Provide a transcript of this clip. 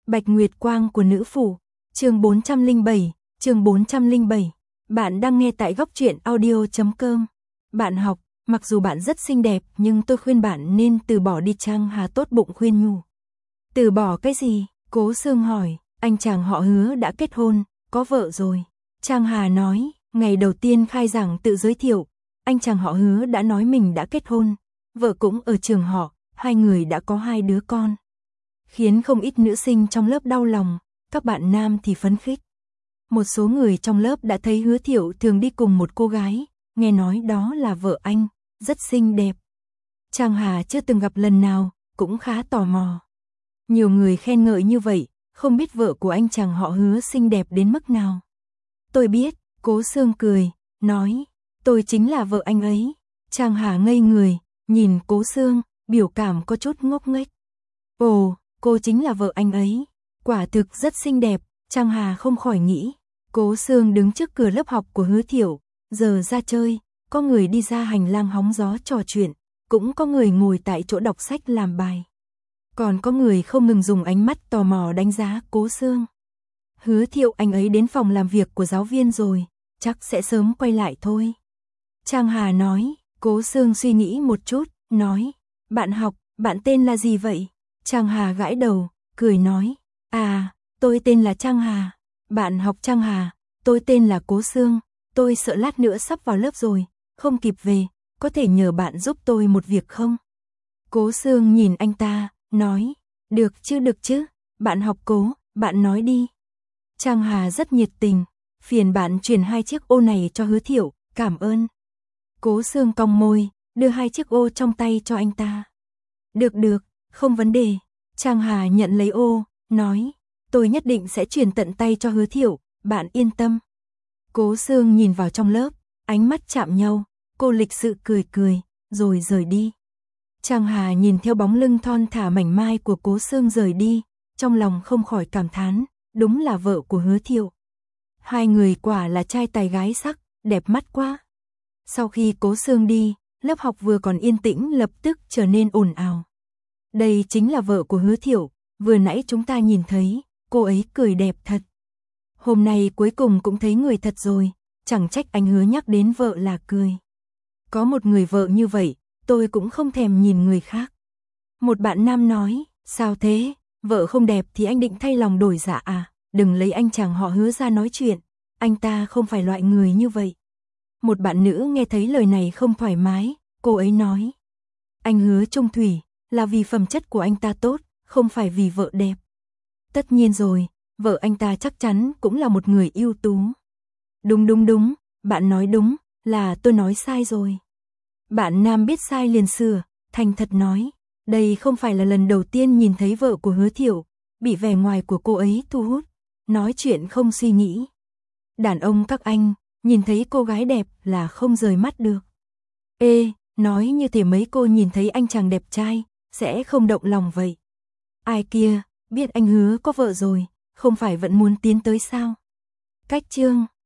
Bạch Nguyệt Quang của nữ phủ, chương 407. Bạn đang nghe tại góc truyện audio.com. Bạn học, mặc dù bạn rất xinh đẹp nhưng tôi khuyên bạn nên từ bỏ đi. Trang Hà tốt bụng khuyên nhủ. Từ bỏ cái gì? Cố Sương hỏi. Anh chàng họ Hứa đã kết hôn, có vợ rồi. Trang Hà nói, ngày đầu tiên khai giảng tự giới thiệu, anh chàng họ Hứa đã nói mình đã kết hôn, vợ cũng ở trường họ, hai người đã có 2 đứa con. Khiến không ít nữ sinh trong lớp đau lòng, các bạn nam thì phấn khích. Một số người trong lớp đã thấy Hứa Thiệu thường đi cùng một cô gái, nghe nói đó là vợ anh, rất xinh đẹp. Trang Hà chưa từng gặp lần nào, cũng khá tò mò. Nhiều người khen ngợi như vậy, không biết vợ của anh chàng họ Hứa xinh đẹp đến mức nào. Tôi biết, Cố Sương cười, nói, tôi chính là vợ anh ấy. Trang Hà ngây người, nhìn Cố Sương, biểu cảm có chút ngốc nghếch. Ồ, cô chính là vợ anh ấy, quả thực rất xinh đẹp. Trang Hà không khỏi nghĩ. Cố Sương đứng trước cửa lớp học của Hứa Thiệu, giờ ra chơi, có người đi ra hành lang hóng gió trò chuyện, cũng có người ngồi tại chỗ đọc sách làm bài. Còn có người không ngừng dùng ánh mắt tò mò đánh giá Cố Sương. Hứa Thiệu anh ấy đến phòng làm việc của giáo viên rồi, chắc sẽ sớm quay lại thôi. Trang Hà nói. Cố Sương suy nghĩ một chút, nói, bạn học, bạn tên là gì vậy? Trang Hà gãi đầu, cười nói, à, tôi tên là Trang Hà. Bạn học Trang Hà, tôi tên là Cố Sương, tôi sợ lát nữa sắp vào lớp rồi, không kịp về, có thể nhờ bạn giúp tôi một việc không? Cố Sương nhìn anh ta, nói, được chứ, bạn học Cố, bạn nói đi. Trang Hà rất nhiệt tình, phiền bạn chuyển 2 chiếc ô này cho Hứa Thiệu, cảm ơn. Cố Sương cong môi, đưa 2 chiếc ô trong tay cho anh ta. Được, không vấn đề. Trang Hà nhận lấy ô, nói, tôi nhất định sẽ chuyển tận tay cho Hứa Thiệu, bạn yên tâm. Cố Sương nhìn vào trong lớp, ánh mắt chạm nhau, cô lịch sự cười, rồi rời đi. Trang Hà nhìn theo bóng lưng thon thả mảnh mai của Cố Sương rời đi, trong lòng không khỏi cảm thán, đúng là vợ của Hứa Thiệu. 2 người quả là trai tài gái sắc, đẹp mắt quá. Sau khi Cố Sương đi, lớp học vừa còn yên tĩnh lập tức trở nên ồn ào. Đây chính là vợ của Hứa Thiệu, vừa nãy chúng ta nhìn thấy, cô ấy cười đẹp thật. Hôm nay cuối cùng cũng thấy người thật rồi, chẳng trách anh Hứa nhắc đến vợ là cười. Có một người vợ như vậy, tôi cũng không thèm nhìn người khác. Một bạn nam nói, sao thế, vợ không đẹp thì anh định thay lòng đổi dạ à, đừng lấy anh chàng họ Hứa ra nói chuyện, anh ta không phải loại người như vậy. Một bạn nữ nghe thấy lời này không thoải mái, cô ấy nói, anh Hứa Trung Thủy, là vì phẩm chất của anh ta tốt, không phải vì vợ đẹp. Tất nhiên rồi, vợ anh ta chắc chắn cũng là một người ưu tú. Đúng, bạn nói đúng, là tôi nói sai rồi. Bạn nam biết sai liền sửa, thành thật nói, đây không phải là lần đầu tiên nhìn thấy vợ của Hứa Thiệu, bị vẻ ngoài của cô ấy thu hút, nói chuyện không suy nghĩ. Đàn ông các anh, nhìn thấy cô gái đẹp là không rời mắt được. Ê, nói như thể mấy cô nhìn thấy anh chàng đẹp trai, sẽ không động lòng vậy. Ai kia, biết anh Hứa có vợ rồi, không phải vẫn muốn tiến tới sao? Cách chương